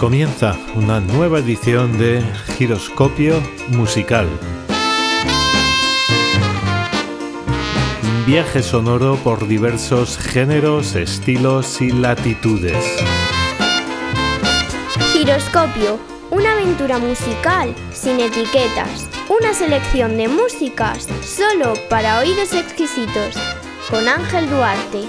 Comienza una nueva edición de Giroscopio Musical. Viaje sonoro por diversos géneros, estilos y latitudes. Giroscopio, una aventura musical sin etiquetas. Una selección de músicas solo para oídos exquisitos. Con Ángel Duarte.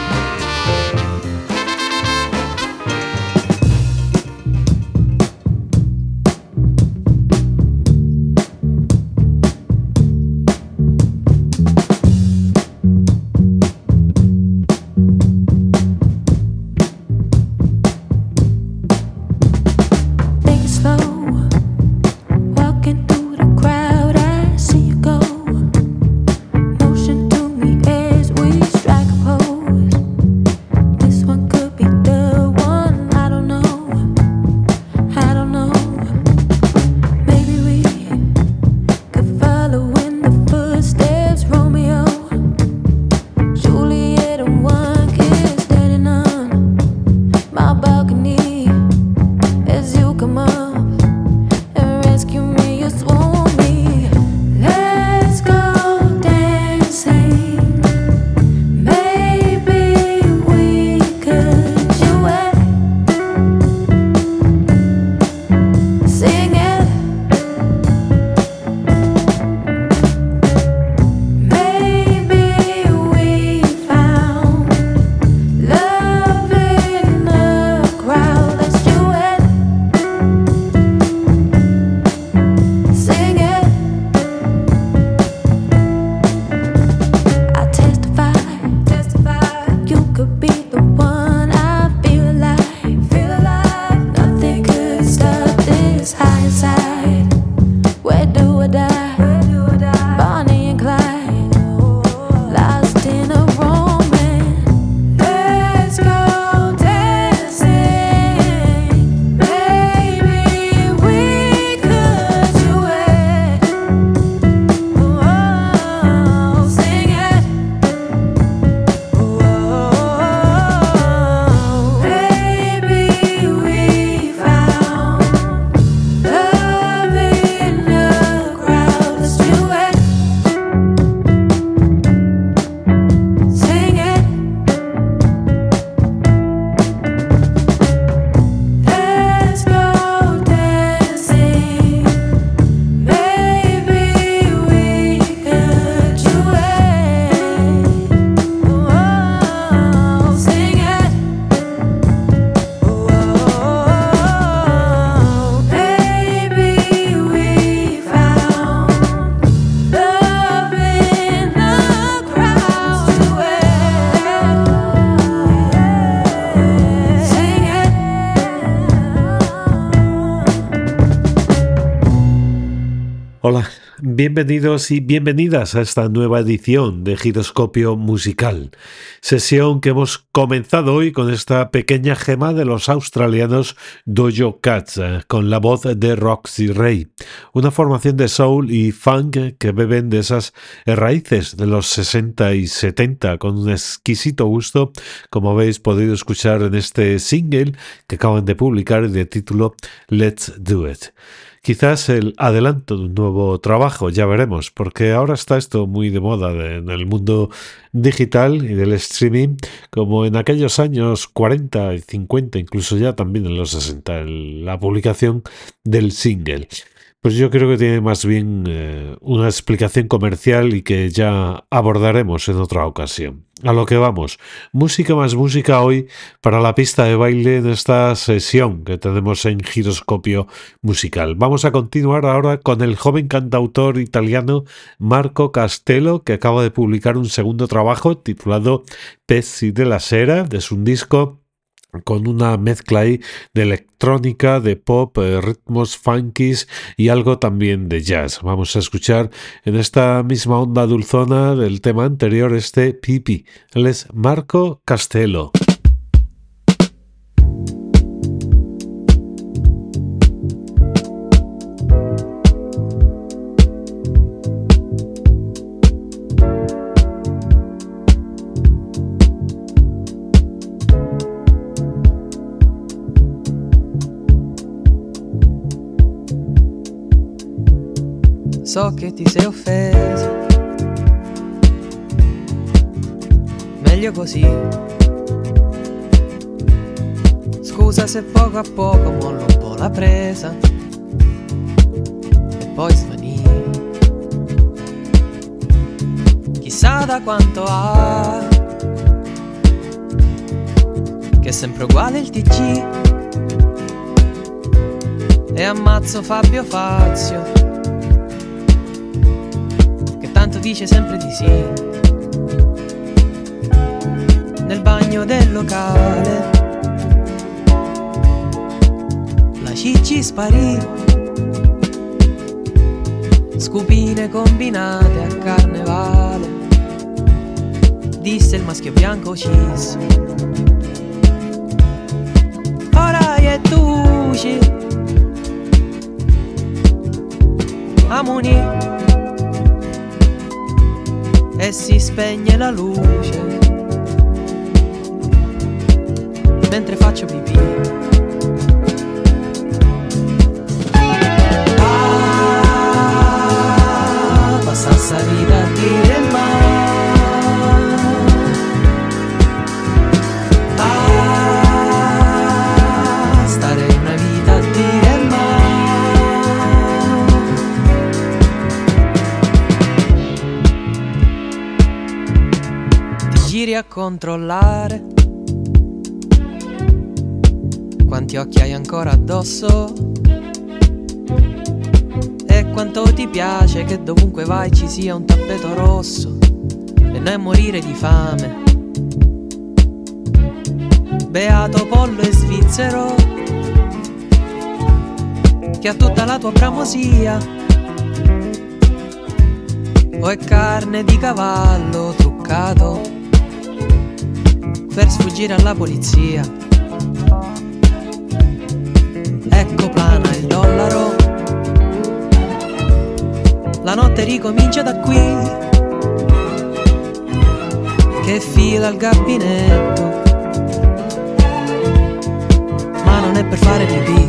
Hola, bienvenidos y bienvenidas a esta nueva edición de Giroscopio Musical, sesión que hemos comenzado hoy con esta pequeña gema de los australianos Dojo Cats, con la voz de Roxy Ray, una formación de soul y funk que beben de esas raíces de los 60 y 70 con un exquisito gusto, como habéis podido escuchar en este single que acaban de publicar de título Let's Do It. Quizás el adelanto de un nuevo trabajo, ya veremos, porque ahora está esto muy de moda en el mundo digital y del streaming, como en aquellos años 40 y 50, incluso ya también en los 60, la publicación del single. Pues yo creo que tiene más bien una explicación comercial y que ya abordaremos en otra ocasión. A lo que vamos, música más música hoy para la pista de baile en esta sesión que tenemos en Giroscopio Musical. Vamos a continuar ahora con el joven cantautor italiano Marco Castello, que acaba de publicar un segundo trabajo titulado Pezzi della Sera, es un disco con una mezcla ahí de electrónica, de pop, ritmos funkies y algo también de jazz. Vamos a escuchar en esta misma onda dulzona del tema anterior este Pipi. Él es Marco Castello. So che ti sei offesa, meglio così. Scusa se poco a poco mollo un po' la presa e poi svanì. Chissà da quanto ha, che è sempre uguale il TG, e ammazzo Fabio Fazio, che tanto dice sempre di sì. Nel bagno del locale la Cicci sparì, scupine combinate a carnevale, disse il maschio bianco cis. Ora è Tucci Amoni e si spegne la luce mentre faccio pipì. Ah, passa sta vita a dire ma. Ah, stare una vita a dire ma. Ti giri a controllare quanti occhi hai ancora addosso e quanto ti piace che dovunque vai ci sia un tappeto rosso e non morire di fame. Beato pollo e svizzero che ha tutta la tua bramosia, o è carne di cavallo truccato per sfuggire alla polizia. Ecco plana il dollaro, la notte ricomincia da qui, che fila al gabinetto, ma non è per fare pipì.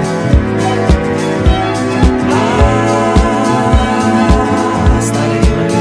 Stare una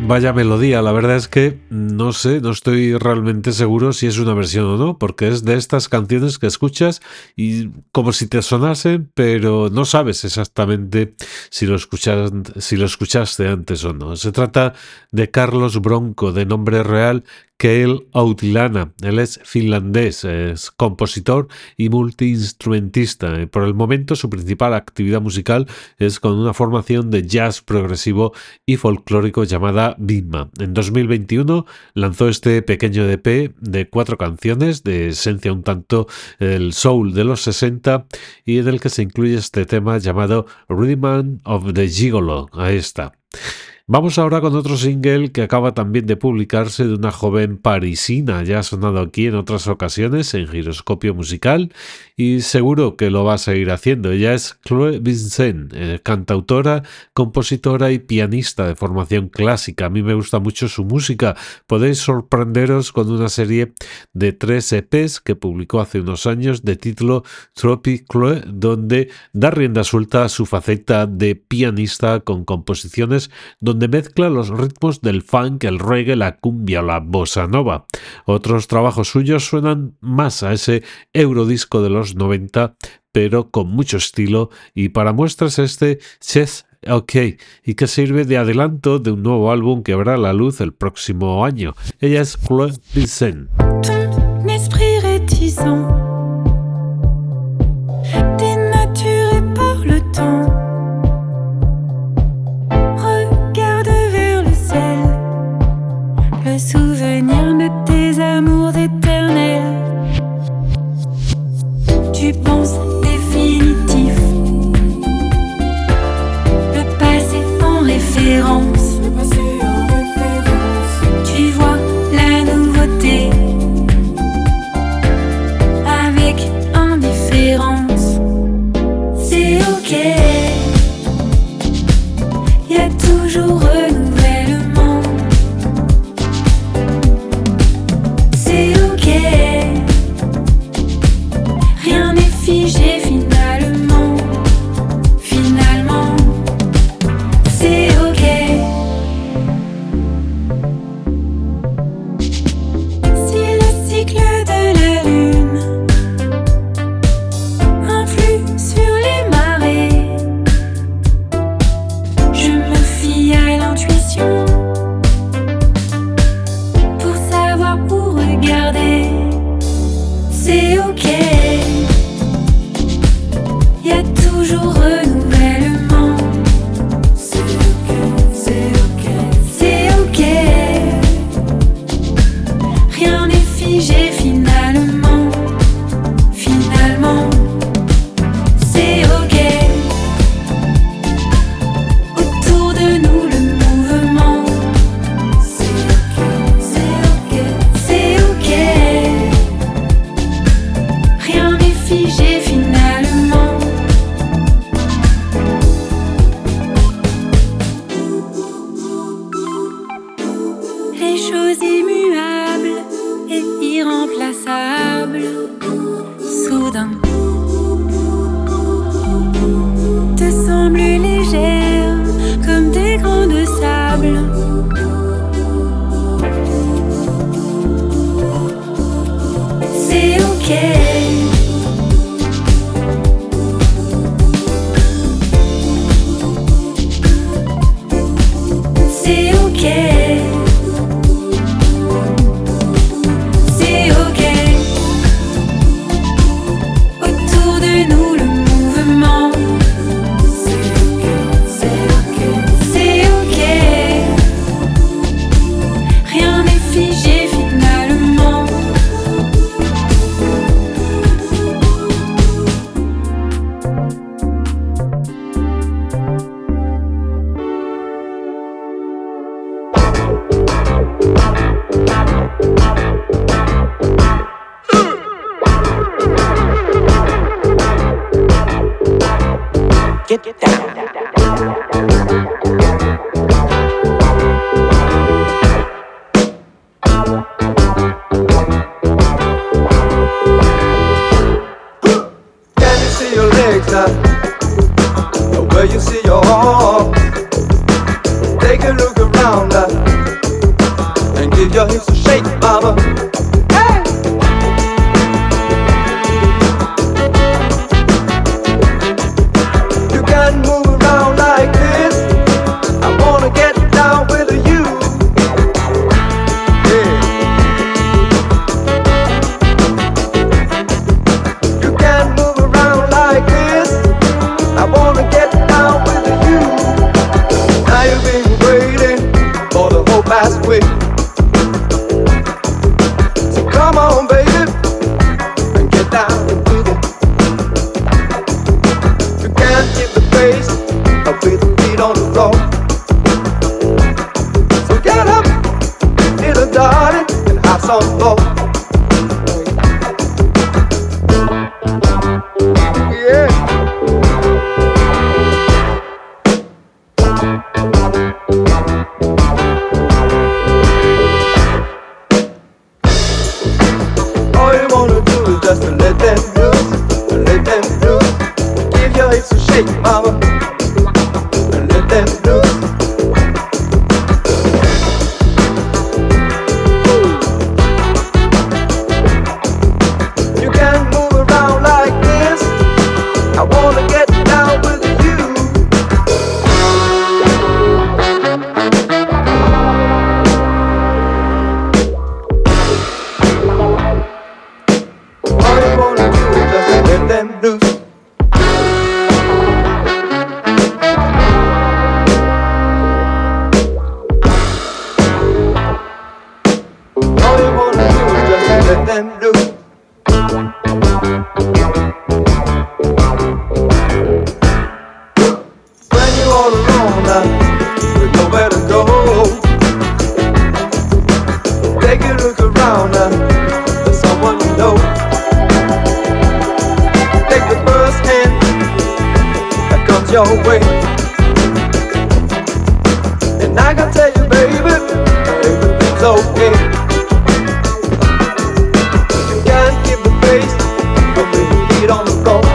Vaya melodía, la verdad es que no sé, no estoy realmente seguro si es una versión o no, porque es de estas canciones que escuchas y como si te sonasen, pero no sabes exactamente si lo escuchaste antes o no. Se trata de Carlos Bronco, de nombre real Kale Outilana. Él es finlandés, es compositor y multiinstrumentista. Por el momento su principal actividad musical es con una formación de jazz progresivo y folclórico llamada Bimma. En 2021 lanzó este pequeño EP de 4 canciones de esencia un tanto el soul de los 60 y en el que se incluye este tema llamado Rhythm of the Gigolo. Ahí está. Vamos ahora con otro single que acaba también de publicarse de una joven parisina, ya ha sonado aquí en otras ocasiones en Giroscopio Musical y seguro que lo va a seguir haciendo. Ella es Chloe Vincent, cantautora, compositora y pianista de formación clásica. A mí me gusta mucho su música. Podéis sorprenderos con una serie de 3 EPs que publicó hace unos años de título Tropic Chloe, donde da rienda suelta a su faceta de pianista con composiciones donde mezcla los ritmos del funk, el reggae, la cumbia o la bossa nova. Otros trabajos suyos suenan más a ese eurodisco de los 90, pero con mucho estilo, y para muestras este Chess OK, y que sirve de adelanto de un nuevo álbum que verá la luz el próximo año. Ella es Chloe Vincent. Ton esprit réticent, dénaturé par le temps. Le souvenir de tes amours éternels. Tu penses définitif, le passé en référence. Tu vois la nouveauté avec indifférence. C'est ok, y a toujours renouvellement. Rien n'est figé finalement, finalement, c'est ok. Si le cycle de la lune influe sur les marées, je me fie à l'intuition pour savoir où regarder. C'est ok, y a toujours renouvellement. C'est ok, c'est ok, c'est ok. Rien n'est figé finalement, finalement. C'est ok. Autour de nous le mouvement. C'est ok, c'est ok, c'est ok. Rien n'est figé finalement. Les choses immuables et irremplaçables, soudain, te semblent légères comme des grains de sable. C'est ok. C'est ok. C'est ok. Autour de nous le mouvement. C'est ok. C'est ok. C'est ok. Rien n'est figé finalement. Get down. Can you see your legs now? Where you see your arm? Take a look around now. your hips a shake, mama. Hey! You can move around like this. I wanna get down with you. Yeah. You can move around like this. I wanna get down with you. Now you've been waiting for the whole past week. So come on, baby, and get down with it. You can't keep the pace with the feet on the floor. So get up, little darling, and have some fun. Yeah. All you wanna do is just to let them loose, let them loose. Give your hips a shake, mama, and let them loose. You can move around like this. I wanna get down with you. All you wanna do is just to let them loose. All you wanna do is just to let them loose. When you're all alone now, with nowhere to go, take a look around now, there's someone you know. Take the first hand that comes your way, and I can tell you, baby, everything's okay. You can't keep the pace from the feet on the floor.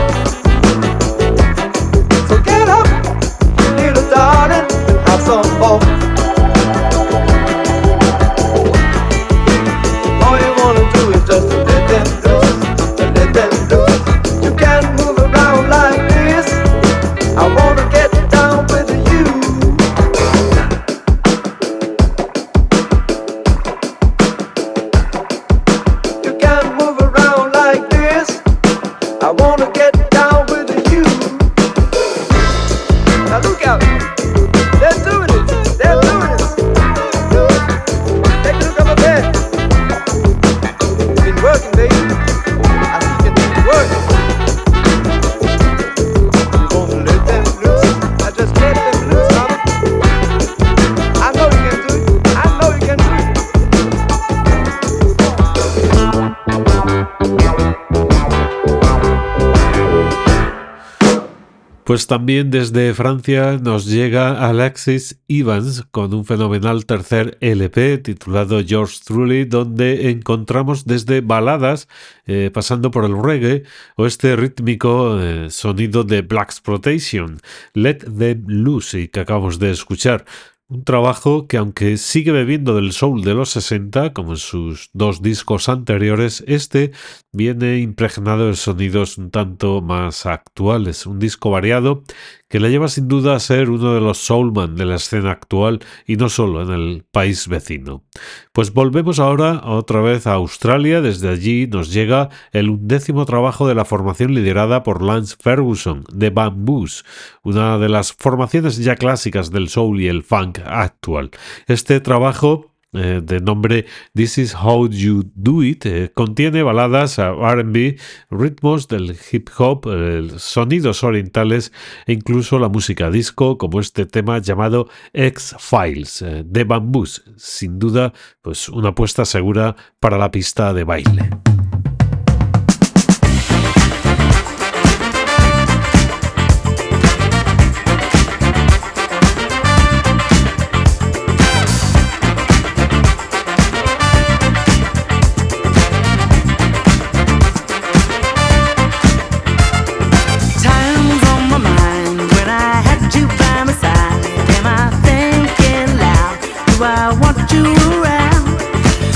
So get up, little darling, and have some fun. All you wanna do is just to let them loose, let them loose. You can move around like this. I wanna get down with you. You can move around like this. I wanna get down with you. Now look out, they're doing it, they're doing it. Take a look over there. It's been working, baby. I think it's been working. You wanna let them loose? I just let them loose, mama. I know you can do it. I know you can do it. Pues también desde Francia nos llega Alexis Evans con un fenomenal tercer LP titulado Yours Truly, donde encontramos desde baladas pasando por el reggae o este rítmico sonido de Blaxploitation, Let Them Loose, y que acabamos de escuchar. Un trabajo que, aunque sigue bebiendo del soul de los 60, como en sus dos discos anteriores, este viene impregnado de sonidos un tanto más actuales. Un disco variado que le lleva sin duda a ser uno de los soulman de la escena actual y no solo en el país vecino. Pues volvemos ahora otra vez a Australia. Desde allí nos llega el 11º trabajo de la formación liderada por Lance Ferguson, The Bamboos, una de las formaciones ya clásicas del soul y el funk actual. Este trabajo de nombre This Is How You Do It contiene baladas, R&B, ritmos del hip hop, sonidos orientales e incluso la música disco, como este tema llamado X-Files de Bamboos. Sin duda, pues una apuesta segura para la pista de baile. I want you around.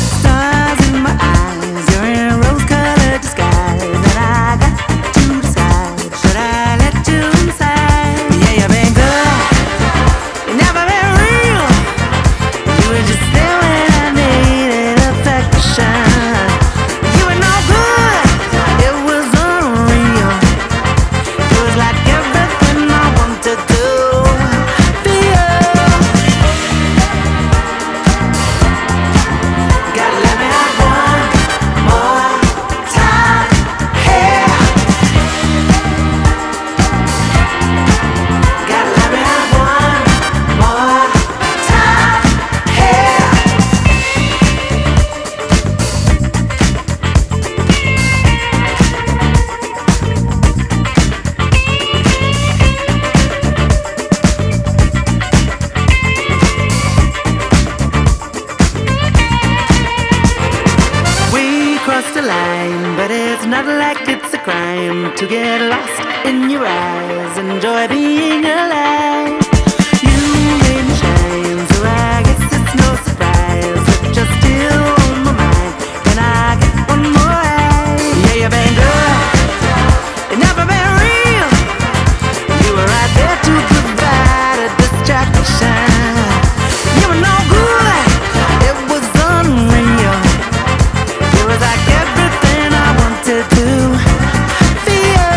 time to get lost in your eyes. Enjoy being alive. You rain shine, so I guess it's no surprise that you're still on my mind. Can I get one more eye? Yeah, you've been good. You've never been real. You were right there to provide a distraction. You were no good. It was unreal. You was like everything I wanted to feel.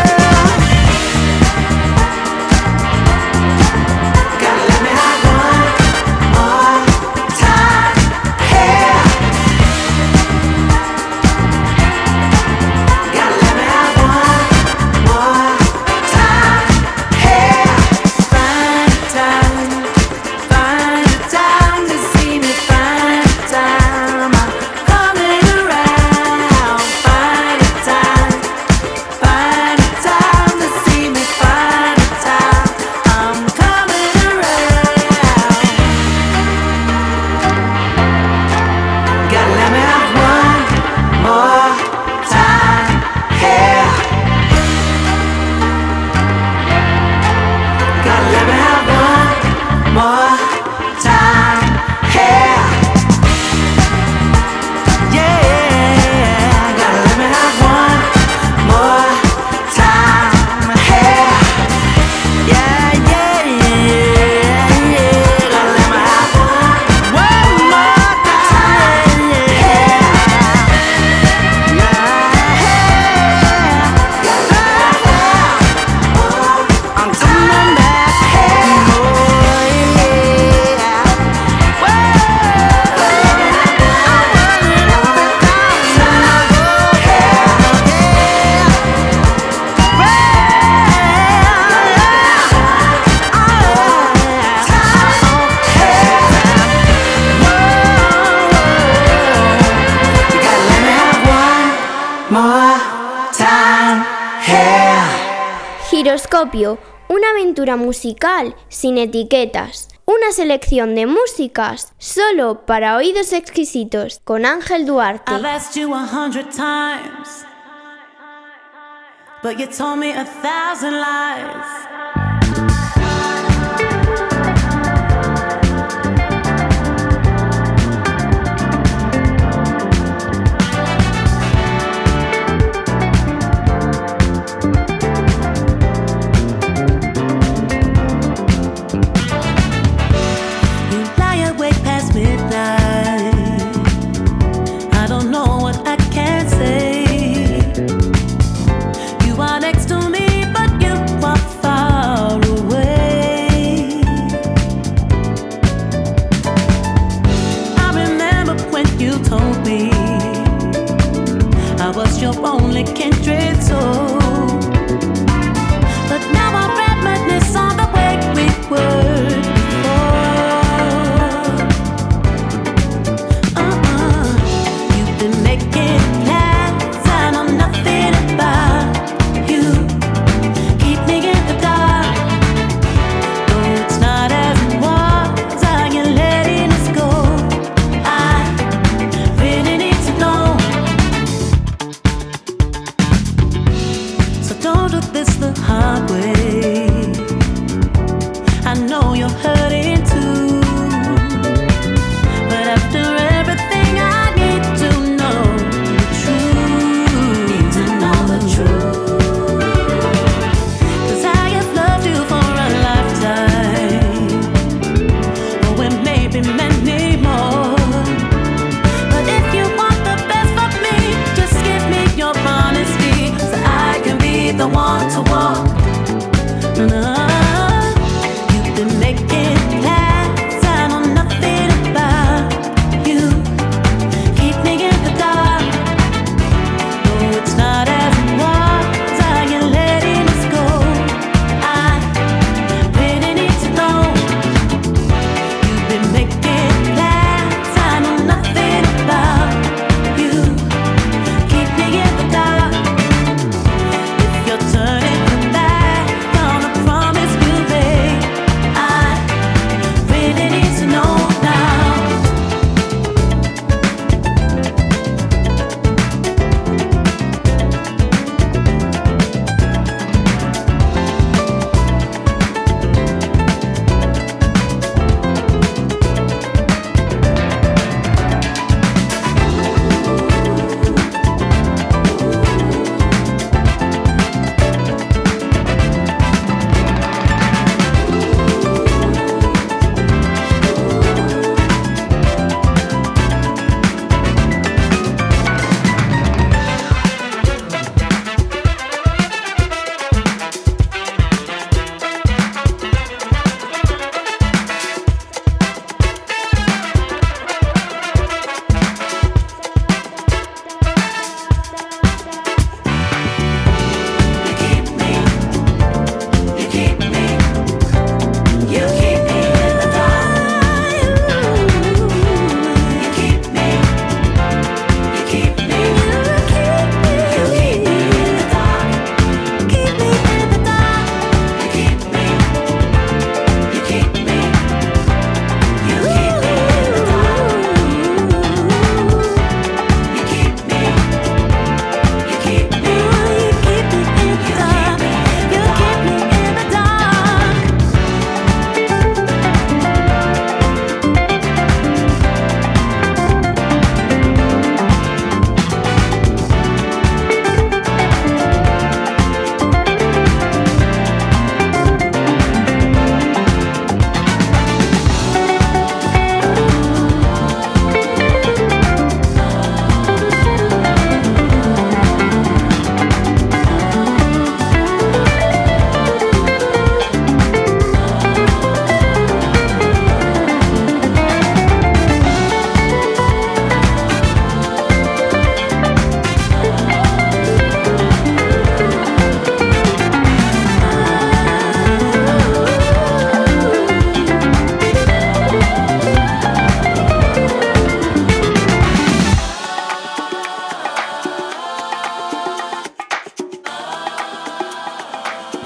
Gotta let me have one more time here. Gotta let me have one more time here. Find a time to see me. Find a time, I'm coming around. Find a time to see me. Find a time, I'm coming around. Gotta let me have one more time here. Gotta let me have one more time here. Yeah, gotta let me have one more time here. Yeah, yeah, yeah, yeah. Gotta let me have one more time here. I'm coming back here. Oh, yeah. Giroscopio, una aventura musical sin etiquetas. Una selección de músicas solo para oídos exquisitos con Ángel Duarte. I've asked you 100 times, but you told me 1,000 lies. You lie awake past midnight. I don't know what I can say. You are next to me, but you are far away. I remember when you told me I was your only kindred soul. But now I reminisce on the way we were before. You've been making plans, I know nothing about you. Keep me in the dark. No, it's not as it was. Are you letting us go? I really need to know. So don't do this the hard way. I know you're hurting too, but after everything I need to know the truth. Need to know the truth. 'Cause I have loved you for a lifetime, or it may be many more. But if you want the best for me, just give me your honesty, so I can be the one to walk. You've been making plans, I know nothing about you.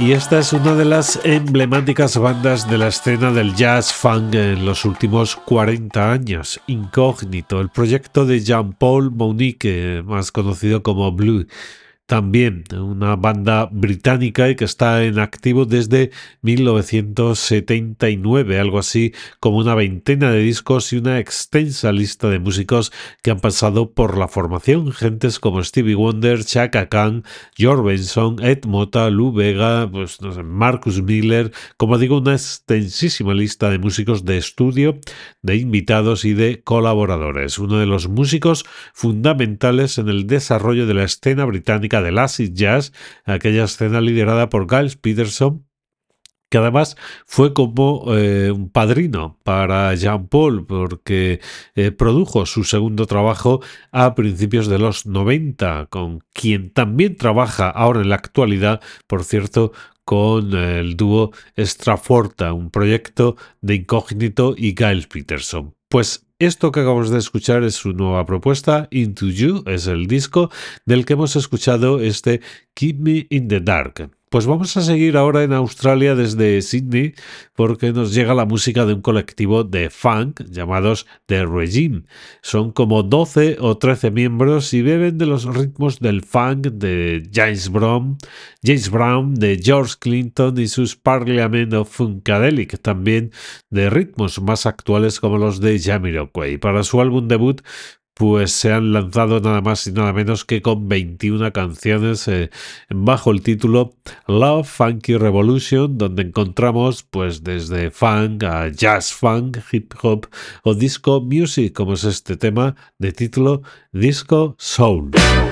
y esta es una de las emblemáticas bandas de la escena del jazz funk en los últimos 40 años, Incógnito, el proyecto de Jean-Paul Monique, más conocido como Blue. También una banda británica y que está en activo desde 1979, algo así como una veintena de discos y una extensa lista de músicos que han pasado por la formación, gentes como Stevie Wonder, Chaka Khan, George Benson, Ed Motta, Lou Bega, pues no sé, Marcus Miller, como digo, una extensísima lista de músicos de estudio, de invitados y de colaboradores. Uno de los músicos fundamentales en el desarrollo de la escena británica del acid jazz, aquella escena liderada por Giles Peterson, que además fue como un padrino para Jean-Paul porque produjo su segundo trabajo a principios de los 90, con quien también trabaja ahora en la actualidad, por cierto, con el dúo Straforta, un proyecto de Incógnito y Giles Peterson. Pues esto que acabamos de escuchar es su nueva propuesta, Into You, es el disco del que hemos escuchado este Keep Me in the Dark. Pues vamos a seguir ahora en Australia desde Sydney porque nos llega la música de un colectivo de funk llamados The Regime. Son como 12 o 13 miembros y beben de los ritmos del funk de James Brown, de George Clinton y sus Parliament of Funkadelic, también de ritmos más actuales como los de Jamiroquai. Para su álbum debut, pues se han lanzado nada más y nada menos que con 21 canciones bajo el título Love Funky Revolution, donde encontramos pues desde funk a jazz funk, hip hop o disco music, como es este tema de título Disco Soul.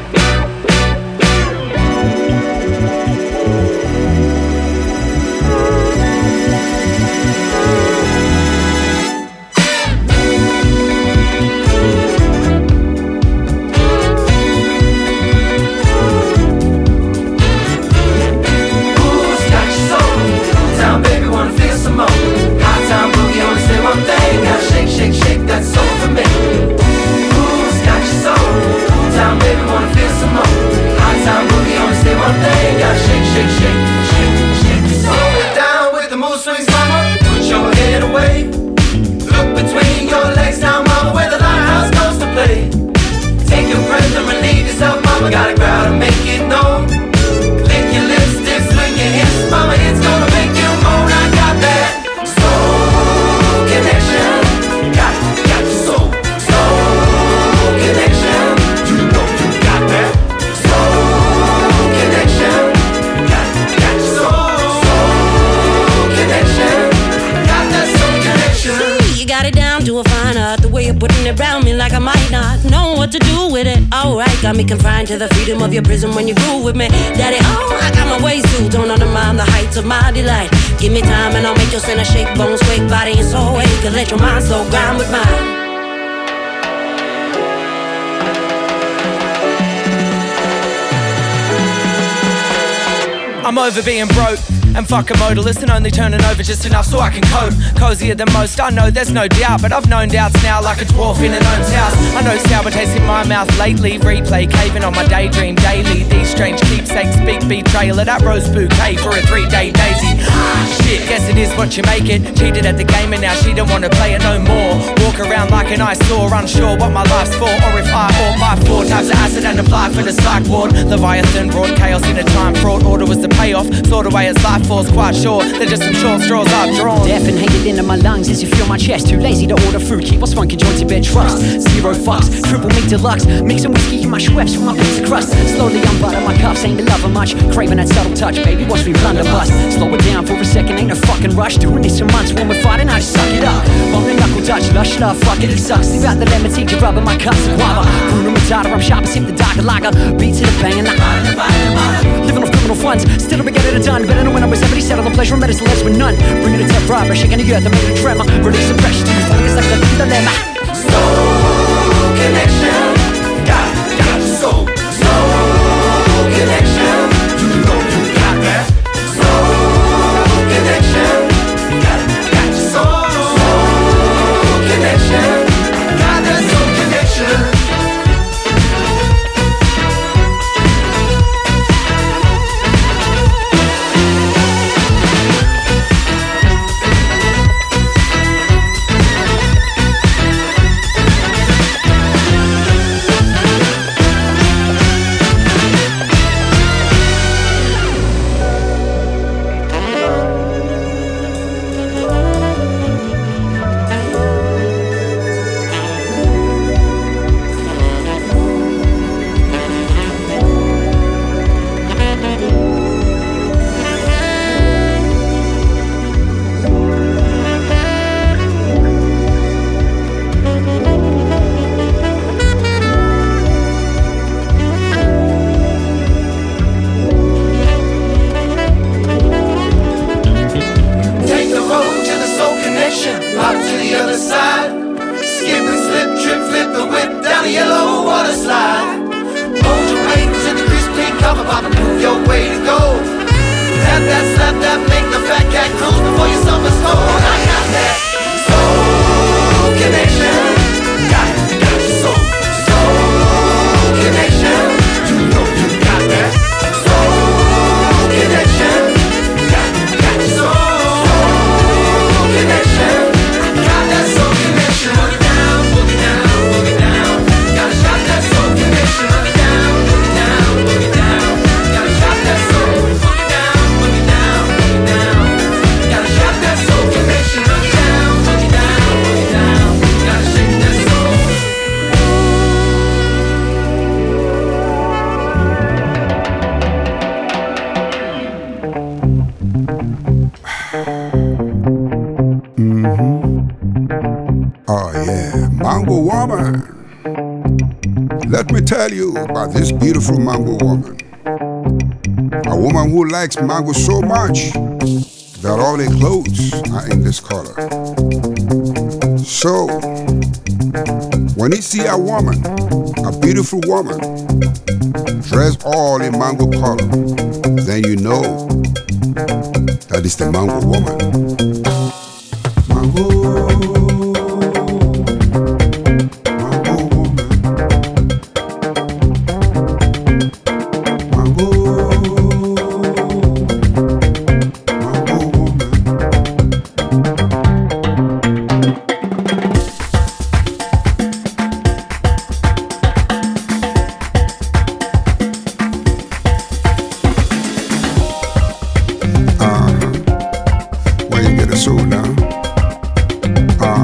Shake that soul for me. Who's got your soul? Cool town baby, wanna feel some more. Hot time boogie, only say one thing. Gotta shake, shake, shake, shake, shake your soul. Slow it down with the mood swings, mama. Put your head away. Look between your legs now, mama, where the lighthouse goes to play. Take your breath and relieve yourself, mama. Gotta growl and make it known. Lick your lips, dip, swing your hips, mama. It's gonna make you moan. I got that soul connection. Got your soul connection. You know you got that soul connection. Got your soul connection. Got that soul connection. You got it down to a fine art. The way you're putting it around me like I might not know what to do with it. Alright, got me confined to the freedom of your prison when you groove with me. Daddy, oh, I got my ways too. Don't undermine the heights of my delight. Give me time and I'll make your center shake, bones quake, body and soul wake. And let your mind slow grind with mine. I'm over being broke and fucking modalist and only turning over just enough so I can cope. Cozier than most, I know there's no doubt, but I've known doubts now like a dwarf in an gnome's house. I know sour taste in my mouth lately, replay caving on my daydream daily. These strange keepsakes speak betrayal of that rose bouquet for a 3-day daisy. Shit, guess it is what you make it. Cheated at the game and now she don't wanna play it no more. Walk around like an eyesore, unsure what my life's for, or if I ought buy 4 types of acid and apply for the psych ward. Leviathan brought chaos in a time fraught. Order was the payoff, sort of way as life falls. Quite sure they're just some short straws I've drawn. Deaf and hated into my lungs as you feel my chest. Too lazy to order food, keep us funky joints in bed. Trust, 0 fucks, triple meat deluxe. Mixing whiskey in my Schweppes with my pizza crust. Slowly unbutter my cuffs, ain't the lover much. Craving that subtle touch, baby, watch me blunderbuss. Slow it down for a second, ain't no fucking rush. Doing this for months when we're fighting, I just suck it up. Bone and knuckle Dutch, lush love, fuck it, he sucks. Leave out the lemon tea, you're rubbing my cups of guava. Bruno Matata, I'm sharp as hip, the darker lager. Beats to the bang and the living off criminal funds, still to get it done. Better than when I was 77, all the pleasure and medicine less with none. Bringing it to rubber, shaking the earth, I made it a tremor. Release the pressure, do you feel it's like the dilemma. Soul connection. Got your soul connection. You know you got that soul connection. Got your soul connection. Got that soul connection. motion, pop to the other side. Skip and slip, trip, flip the whip down the yellow water slide. Hold your weight to the crisp clean cover pop and move your way to go. Tap that, slap that, make the fat cat cruise before your summer's cold. I got that soul connection. Got your soul connection. You know you got that soul connection. Got your soul connection. Got that soul connection. Boogie down, boogie down, boogie down. Gotta shot that soul connection. Boogie down, boogie down, boogie down. Gotta shot that soul. Boogie down, boogie down, boogie down. Gotta shot that soul connection. Boogie down, boogie down, boogie down. Gotta shake that soul. Oh yeah, Mango Woman. Let me tell you about this beautiful Mango Woman. A woman who likes mango so much that all her clothes are in this color. So, when you see a woman, a beautiful woman, dressed all in mango color, then you know that is the Mango Woman. Mango. Where you get a soul now?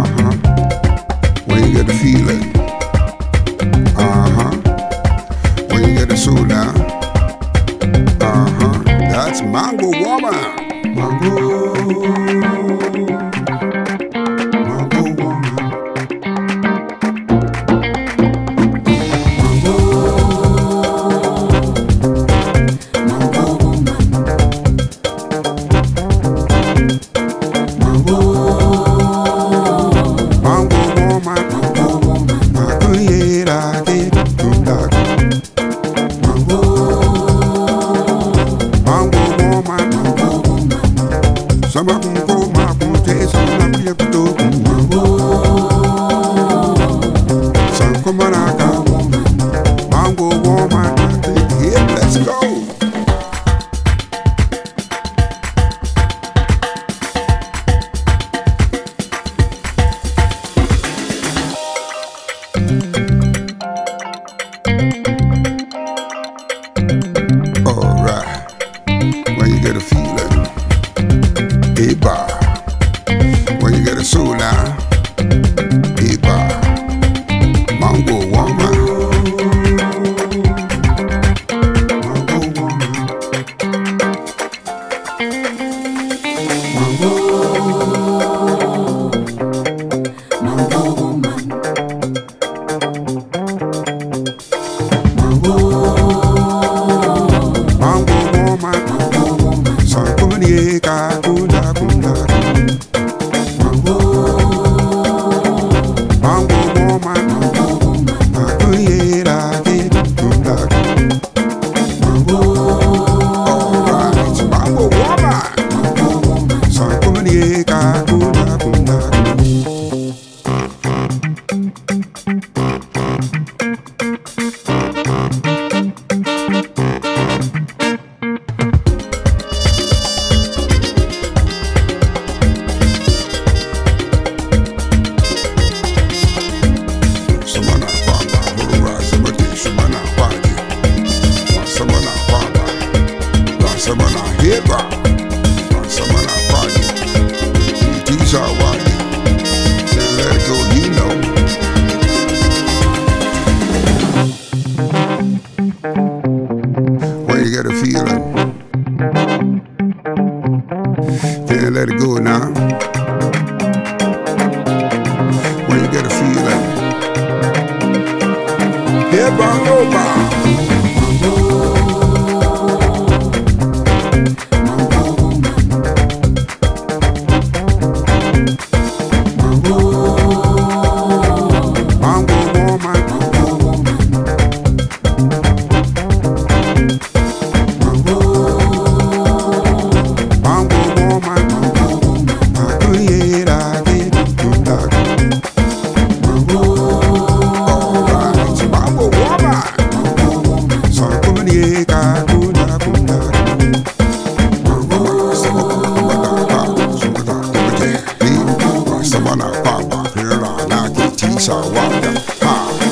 Samana Papa, Kira, Naki, Tisa, Wanda, Ha.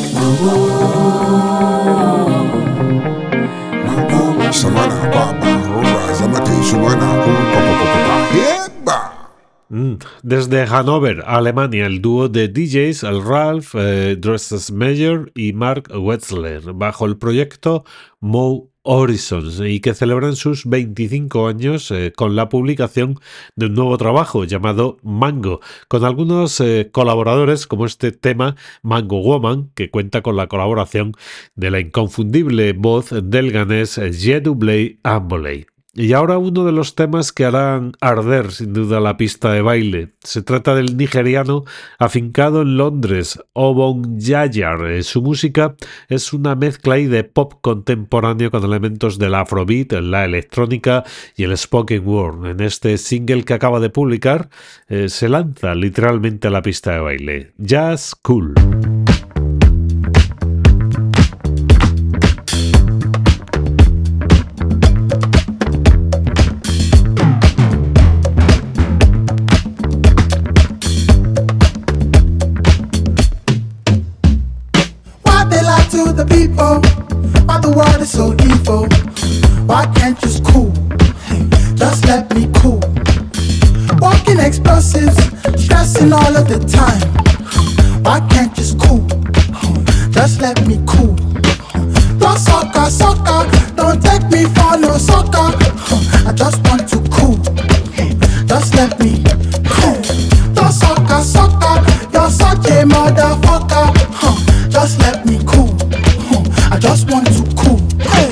Samana Papa, Roba, Zamati, Sumana, Papa, Yeba. Desde Hannover, Alemania, el dúo de DJs, el Ralph Dressesmeyer y Mark Wetzler, bajo el proyecto Mo Horizons, y que celebran sus 25 años con la publicación de un nuevo trabajo llamado Mango, con algunos colaboradores como este tema Mango Woman, que cuenta con la colaboración de la inconfundible voz del ganés Jedoublé Amboley. Y ahora uno de los temas que harán arder sin duda la pista de baile. Se trata del nigeriano afincado en Londres, Obon Yayar. Su música es una mezcla de pop contemporáneo con elementos del afrobeat, la electrónica y el spoken word. En este single que acaba de publicar se lanza literalmente a la pista de baile. Jazz Cool. The people, why the world is so evil? Why can't you just cool? Just let me cool. Walking explosives, stressing all of the time. Why can't you just cool? Just let me cool. Don't soccer, soccer, don't take me for no soccer. I just want to cool. Just let me cool. Don't soccer, soccer, you're such a motherfucker. Just let me cool. I just want to cool. Hey.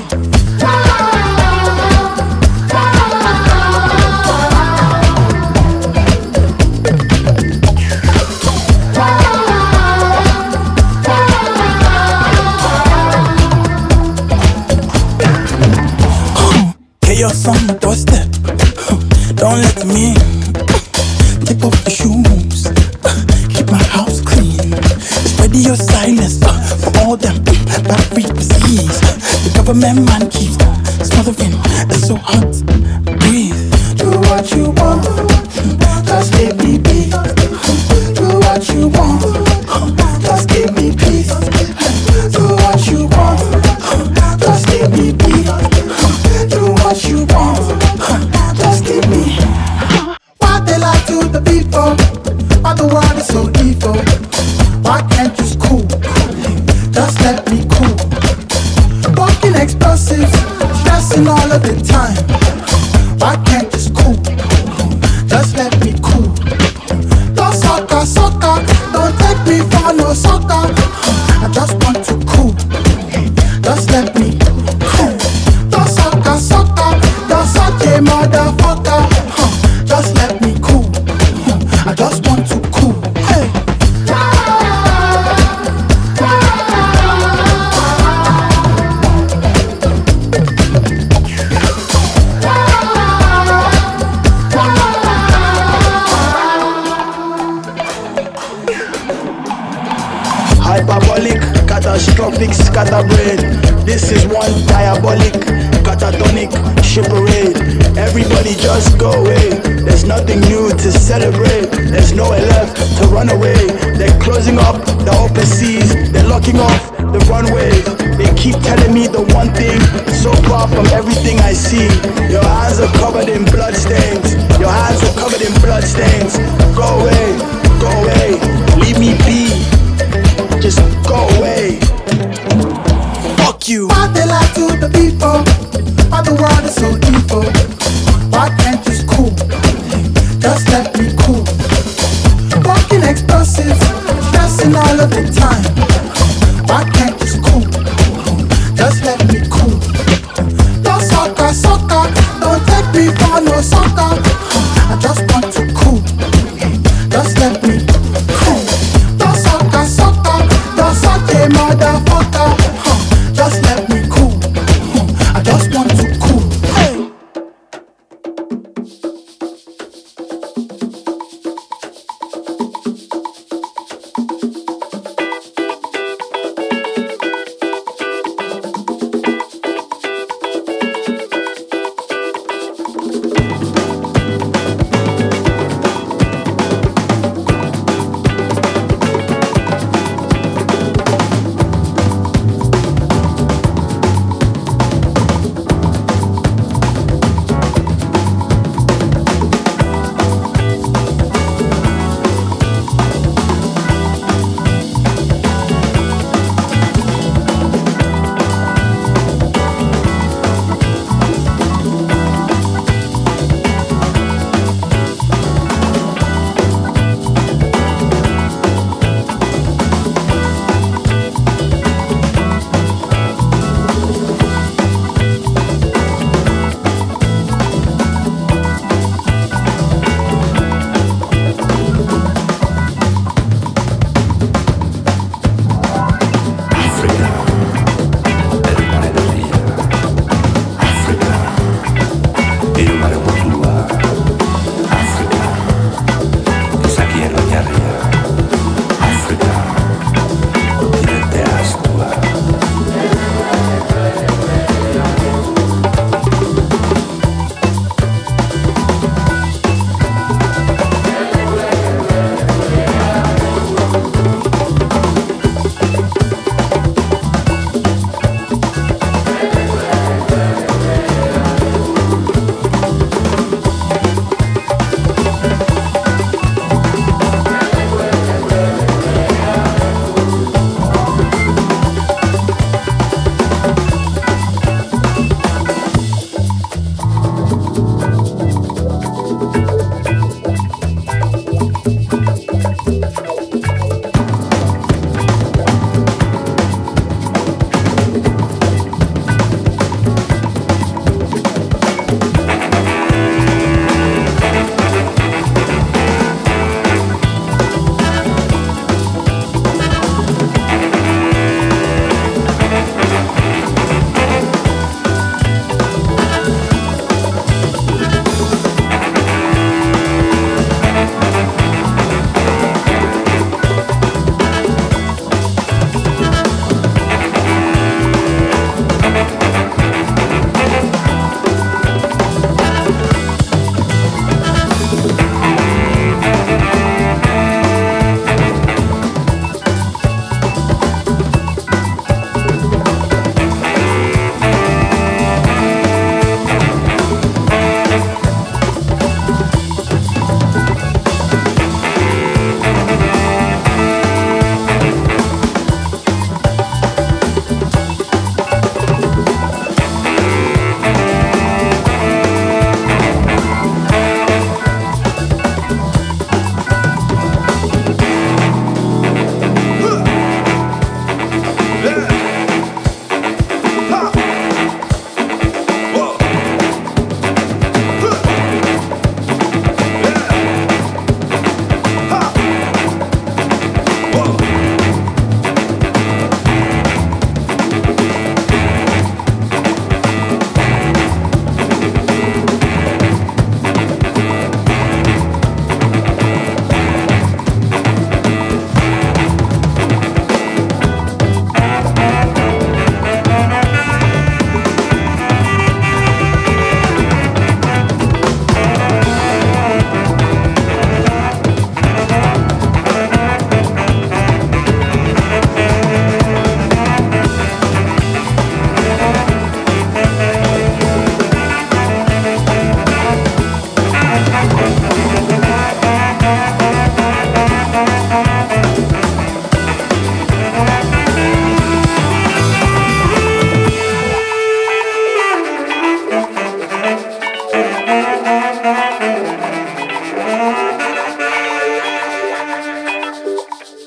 Chaos on my doorstep. Don't let me in. Take off the shoes. Keep my house clean. Spread your silence for all them bad frequencies. The government man keeps smothering. It's so hot. Breathe. Do what you want. Just give me peace. Do what you want. Just give me peace. Do what you want. Just give me peace. Do what you want. Just give me. Why they lie to the people? Why the world is so evil? Why can't you just cool? Just let me cool. Walking explosives, stressing all of the time. Why can't you just cool? Just let me cool. Don't soccer, soccer, don't take me for no soccer. I just want to cool. Just let me cool. Don't soccer, soccer, you're such a motherfucker. Just let me cool. I just want to cool. Hey. Hyperbolic, catastrophic, scatterbrain. This is one diabolic, catatonic ship parade. Everybody just go away. There's nothing new to celebrate. There's nowhere left to run away. They're closing up the open seas. They're locking off the runways. They keep telling me the one thing, so far from everything I see. Your hands are covered in bloodstains. Your hands are covered in bloodstains. Go away, go away, leave me be. Just go away. Fuck you. Why they lie to the people? Why the world is so evil? Why can't you just cool? Just let me cool. Walking explosives, stressing all of the time. Why can't you just cool? Just let me cool. Don't soccer, soccer, don't take me for no soccer. I just want to cool. Just let me cool. Don't soccer, soccer, you're such a motherfucker. Just let me cool. I just want to cool. Hey.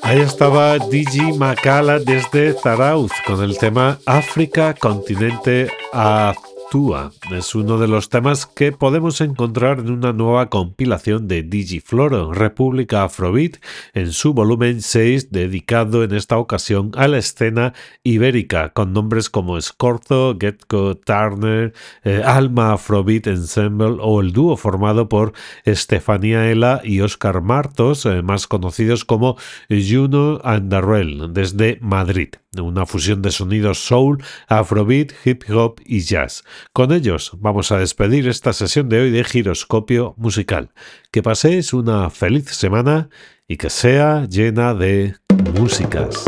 Ahí estaba Digi Makala desde Zarauz con el tema África, continente actúa. Es uno de los temas que podemos encontrar en una nueva compilación de Digifloro, República Afrobeat, en su volumen 6, dedicado en esta ocasión a la escena ibérica, con nombres como Scorzo, Getco Turner, Alma Afrobeat Ensemble o el dúo formado por Estefanía Ela y Óscar Martos, más conocidos como Juno and Darrell, desde Madrid. Una fusión de sonidos soul, afrobeat, hip hop y jazz. Con ellos vamos a despedir esta sesión de hoy de Giroscopio Musical. Que paséis una feliz semana y que sea llena de músicas.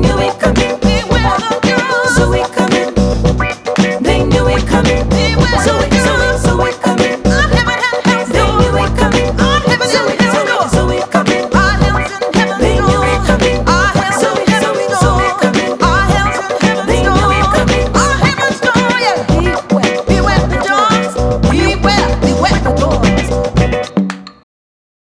So